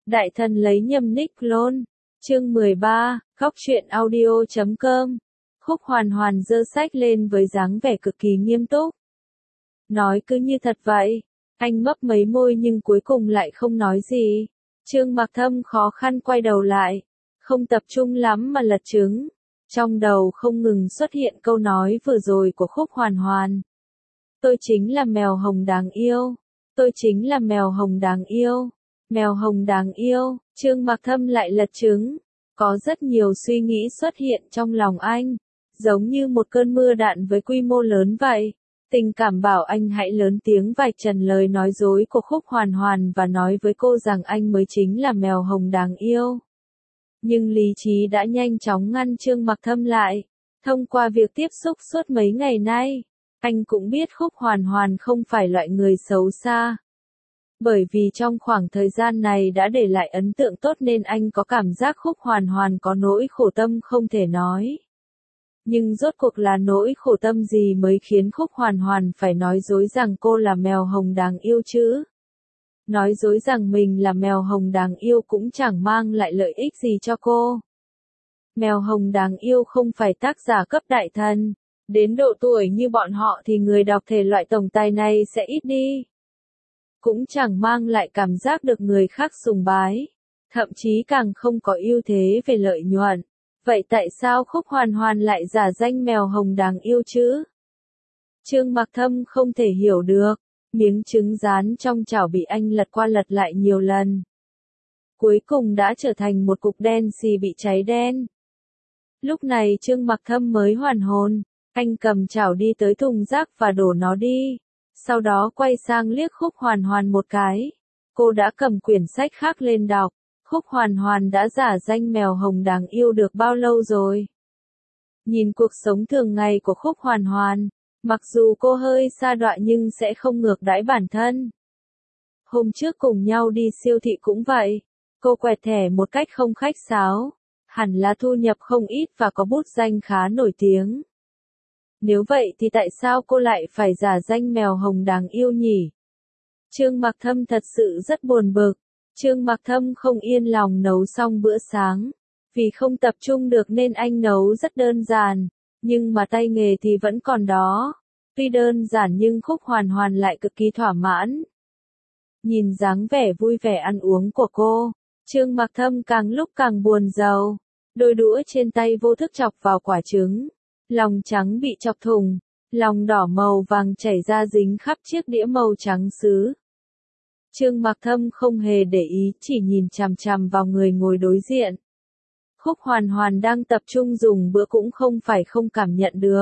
Đại thần lấy nhầm nick luôn. Chương 13, Góc truyện audio.com. Khúc Hoàn Hoàn giơ sách lên với dáng vẻ cực kỳ nghiêm túc. Nói cứ như thật vậy. Anh mấp mấy môi nhưng cuối cùng lại không nói gì. Trương Mặc Thâm khó khăn quay đầu lại. Không tập trung lắm mà lật trứng. Trong đầu không ngừng xuất hiện câu nói vừa rồi của Khúc Hoàn Hoàn. Tôi chính là mèo hồng đáng yêu. Tôi chính là mèo hồng đáng yêu. Mèo hồng đáng yêu. Trương Mặc Thâm lại lật trứng. Có rất nhiều suy nghĩ xuất hiện trong lòng anh. Giống như một cơn mưa đạn với quy mô lớn vậy. Tình cảm bảo anh hãy lớn tiếng vạch trần lời nói dối của Khúc Hoàn Hoàn và nói với cô rằng anh mới chính là mèo hồng đáng yêu. Nhưng lý trí đã nhanh chóng ngăn Trương Mặc Thâm lại. Thông qua việc tiếp xúc suốt mấy ngày nay, anh cũng biết Khúc Hoàn Hoàn không phải loại người xấu xa. Bởi vì trong khoảng thời gian này đã để lại ấn tượng tốt nên anh có cảm giác Khúc Hoàn Hoàn có nỗi khổ tâm không thể nói. Nhưng rốt cuộc là nỗi khổ tâm gì mới khiến Khúc Hoàn Hoàn phải nói dối rằng cô là mèo hồng đáng yêu chứ? Nói dối rằng mình là mèo hồng đáng yêu cũng chẳng mang lại lợi ích gì cho cô. Mèo hồng đáng yêu không phải tác giả cấp đại thần. Đến độ tuổi như bọn họ thì người đọc thể loại tổng tài này sẽ ít đi. Cũng chẳng mang lại cảm giác được người khác sùng bái. Thậm chí càng không có ưu thế về lợi nhuận. Vậy tại sao Khúc Hoàn Hoàn lại giả danh mèo hồng đáng yêu chứ? Trương Mặc Thâm không thể hiểu được. Miếng trứng rán trong chảo bị anh lật qua lật lại nhiều lần. Cuối cùng đã trở thành một cục đen xì bị cháy đen. Lúc này Trương Mặc Thâm mới hoàn hồn. Anh cầm chảo đi tới thùng rác và đổ nó đi. Sau đó quay sang liếc Khúc Hoàn Hoàn một cái. Cô đã cầm quyển sách khác lên đọc. Khúc Hoàn Hoàn đã giả danh mèo hồng đáng yêu được bao lâu rồi? Nhìn cuộc sống thường ngày của Khúc Hoàn Hoàn, mặc dù cô hơi sa đọa nhưng sẽ không ngược đãi bản thân. Hôm trước cùng nhau đi siêu thị cũng vậy. Cô quẹt thẻ một cách không khách sáo. Hẳn là thu nhập không ít và có bút danh khá nổi tiếng. Nếu vậy thì tại sao cô lại phải giả danh mèo hồng đáng yêu nhỉ? Trương Mặc Thâm thật sự rất buồn bực. Trương Mặc Thâm không yên lòng nấu xong bữa sáng. Vì không tập trung được nên anh nấu rất đơn giản. Nhưng mà tay nghề thì vẫn còn đó. Tuy đơn giản nhưng Khúc Hoàn Hoàn lại cực kỳ thỏa mãn. Nhìn dáng vẻ vui vẻ ăn uống của cô, Trương Mặc Thâm càng lúc càng buồn rầu. Đôi đũa trên tay vô thức chọc vào quả trứng. Lòng trắng bị chọc thủng. Lòng đỏ màu vàng chảy ra dính khắp chiếc đĩa màu trắng sứ. Trương Mặc Thâm không hề để ý, chỉ nhìn chằm chằm vào người ngồi đối diện. Khúc Hoàn Hoàn đang tập trung dùng bữa cũng không phải không cảm nhận được.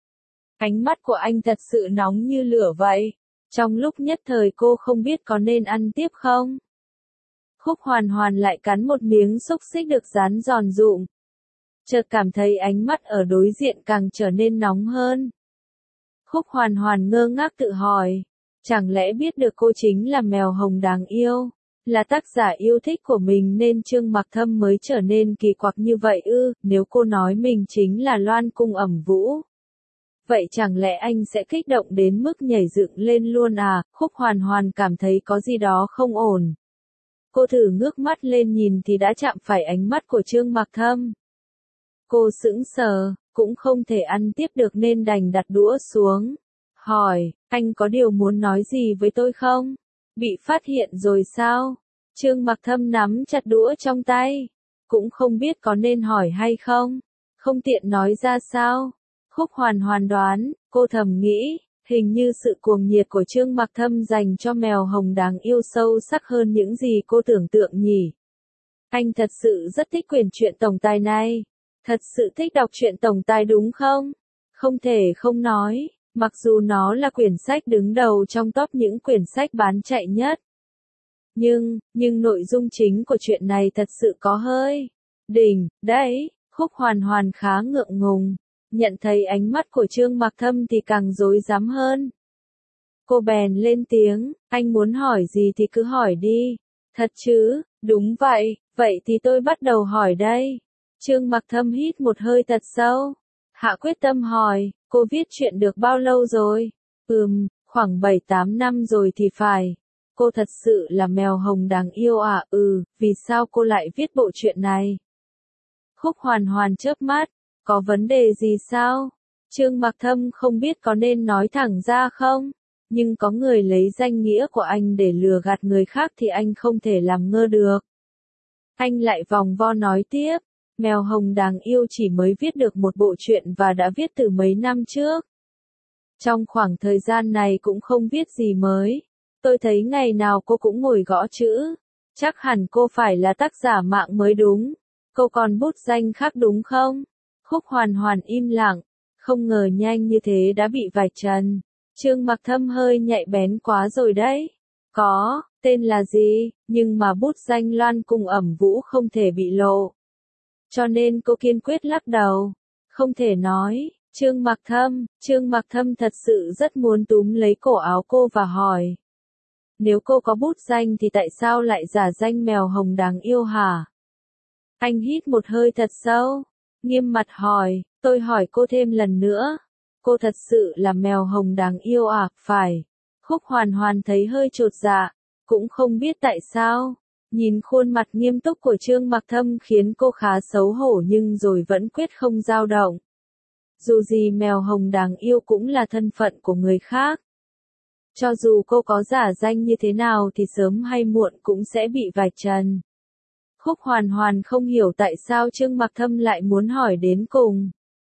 Ánh mắt của anh thật sự nóng như lửa vậy. Trong lúc nhất thời cô không biết có nên ăn tiếp không. Khúc Hoàn Hoàn lại cắn một miếng xúc xích được rán giòn rụm. Chợt cảm thấy ánh mắt ở đối diện càng trở nên nóng hơn. Khúc Hoàn Hoàn ngơ ngác tự hỏi. Chẳng lẽ biết được cô chính là mèo hồng đáng yêu, là tác giả yêu thích của mình nên Trương Mặc Thâm mới trở nên kỳ quặc như vậy ư? Nếu cô nói mình chính là Loan Cung Ẩm Vũ, vậy chẳng lẽ anh sẽ kích động đến mức nhảy dựng lên luôn à? Khúc Hoàn Hoàn cảm thấy có gì đó không ổn. Cô thử ngước mắt lên nhìn thì đã chạm phải ánh mắt của Trương Mặc Thâm. Cô sững sờ, cũng không thể ăn tiếp được nên đành đặt đũa xuống. Hỏi, anh có điều muốn nói gì với tôi không? Bị phát hiện rồi sao? Trương Mặc Thâm nắm chặt đũa trong tay. Cũng không biết có nên hỏi hay không? Không tiện nói ra sao? Khúc Hoàn Hoàn đoán, cô thầm nghĩ, hình như sự cuồng nhiệt của Trương Mặc Thâm dành cho mèo hồng đáng yêu sâu sắc hơn những gì cô tưởng tượng nhỉ. Anh thật sự rất thích quyển truyện tổng tài này. Thật sự thích đọc truyện tổng tài đúng không? Không thể không nói. Mặc dù nó là quyển sách đứng đầu trong top những quyển sách bán chạy nhất. Nhưng nội dung chính của chuyện này thật sự có hơi đỉnh, đấy. Khúc Hoàn Hoàn khá ngượng ngùng. Nhận thấy ánh mắt của Trương Mặc Thâm thì càng rối rắm hơn. Cô bèn lên tiếng, anh muốn hỏi gì thì cứ hỏi đi. Thật chứ? Đúng vậy, vậy thì tôi bắt đầu hỏi đây. Trương Mặc Thâm hít một hơi thật sâu. Hạ quyết tâm hỏi, cô viết truyện được bao lâu rồi? Khoảng 7-8 năm rồi thì phải. cô thật sự là mèo hồng đáng yêu à? Vì sao cô lại viết bộ truyện này? Khúc Hoàn Hoàn chớp mắt, có vấn đề gì sao? Trương Mặc Thâm không biết có nên nói thẳng ra không? Nhưng có người lấy danh nghĩa của anh để lừa gạt người khác thì anh không thể làm ngơ được. Anh lại vòng vo nói tiếp, mèo hồng đáng yêu chỉ mới viết được một bộ truyện và đã viết từ mấy năm trước. Trong khoảng thời gian này cũng không viết gì mới. Tôi thấy ngày nào cô cũng ngồi gõ chữ. Chắc hẳn cô phải là tác giả mạng mới đúng. Cô còn bút danh khác đúng không? Khúc Hoàn Hoàn im lặng. Không ngờ nhanh như thế đã bị vạch trần. Trương Mặc Thâm hơi nhạy bén quá rồi đấy. Có, tên là gì, nhưng mà bút danh Loan cùng Ẩm Vũ không thể bị lộ. Cho nên cô kiên quyết lắc đầu. Không thể nói. Trương Mặc Thâm thật sự rất muốn túm lấy cổ áo cô và hỏi. Nếu cô có bút danh thì tại sao lại giả danh mèo hồng đáng yêu hả? Anh hít một hơi thật sâu, nghiêm mặt hỏi, tôi hỏi cô thêm lần nữa. Cô thật sự là mèo hồng đáng yêu à? Phải. Khúc Hoàn Hoàn thấy hơi chột dạ, cũng không biết tại sao. Nhìn khuôn mặt nghiêm túc của Trương Mặc Thâm khiến cô khá xấu hổ nhưng rồi vẫn quyết không dao động. Dù gì mèo hồng đáng yêu cũng là thân phận của người khác. Cho dù cô có giả danh như thế nào thì sớm hay muộn cũng sẽ bị vạch trần. Khúc Hoàn Hoàn không hiểu tại sao Trương Mặc Thâm lại muốn hỏi đến cùng.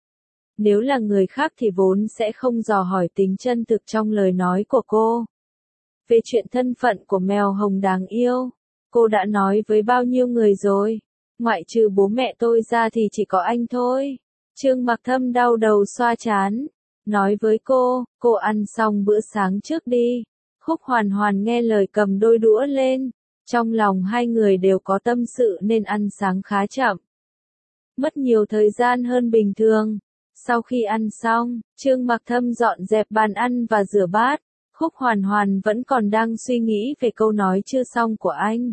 Nếu là người khác thì vốn sẽ không dò hỏi tính chân thực trong lời nói của cô. Về chuyện thân phận của mèo hồng đáng yêu, cô đã nói với bao nhiêu người rồi, ngoại trừ bố mẹ tôi ra thì chỉ có anh thôi. Trương Mặc Thâm đau đầu xoa trán, nói với cô ăn xong bữa sáng trước đi. Khúc Hoàn Hoàn nghe lời cầm đôi đũa lên, trong lòng hai người đều có tâm sự nên ăn sáng khá chậm. Mất nhiều thời gian hơn bình thường. Sau khi ăn xong, Trương Mặc Thâm dọn dẹp bàn ăn và rửa bát. Khúc Hoàn Hoàn vẫn còn đang suy nghĩ về câu nói chưa xong của anh.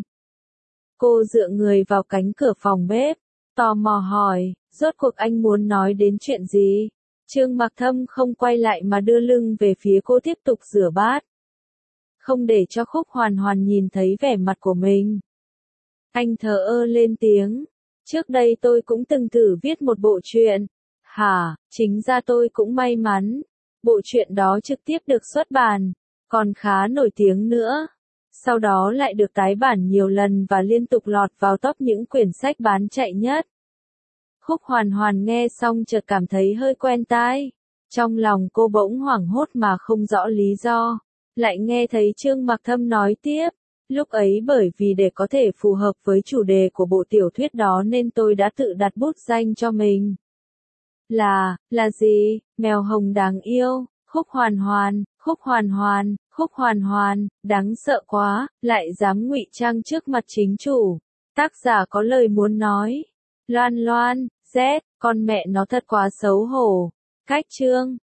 Cô dựa người vào cánh cửa phòng bếp, tò mò hỏi, rốt cuộc anh muốn nói đến chuyện gì? Trương Mặc Thâm không quay lại mà đưa lưng về phía cô tiếp tục rửa bát. Không để cho Khúc Hoàn Hoàn nhìn thấy vẻ mặt của mình. Anh thờ ơ lên tiếng, trước đây tôi cũng từng thử viết một bộ truyện. Hả, chính ra tôi cũng may mắn. Bộ truyện đó trực tiếp được xuất bản, còn khá nổi tiếng nữa. Sau đó lại được tái bản nhiều lần và liên tục lọt vào top những quyển sách bán chạy nhất. Khúc Hoàn Hoàn nghe xong chợt cảm thấy hơi quen tai. Trong lòng cô bỗng hoảng hốt mà không rõ lý do. Lại nghe thấy Trương Mặc Thâm nói tiếp. Lúc ấy bởi vì để có thể phù hợp với chủ đề của bộ tiểu thuyết đó nên tôi đã tự đặt bút danh cho mình. Là gì? Mèo hồng đáng yêu. Khúc Hoàn Hoàn, đáng sợ quá, lại dám ngụy trang trước mặt chính chủ. Tác giả có lời muốn nói. Loan, con mẹ nó thật quá xấu hổ. Cách chương.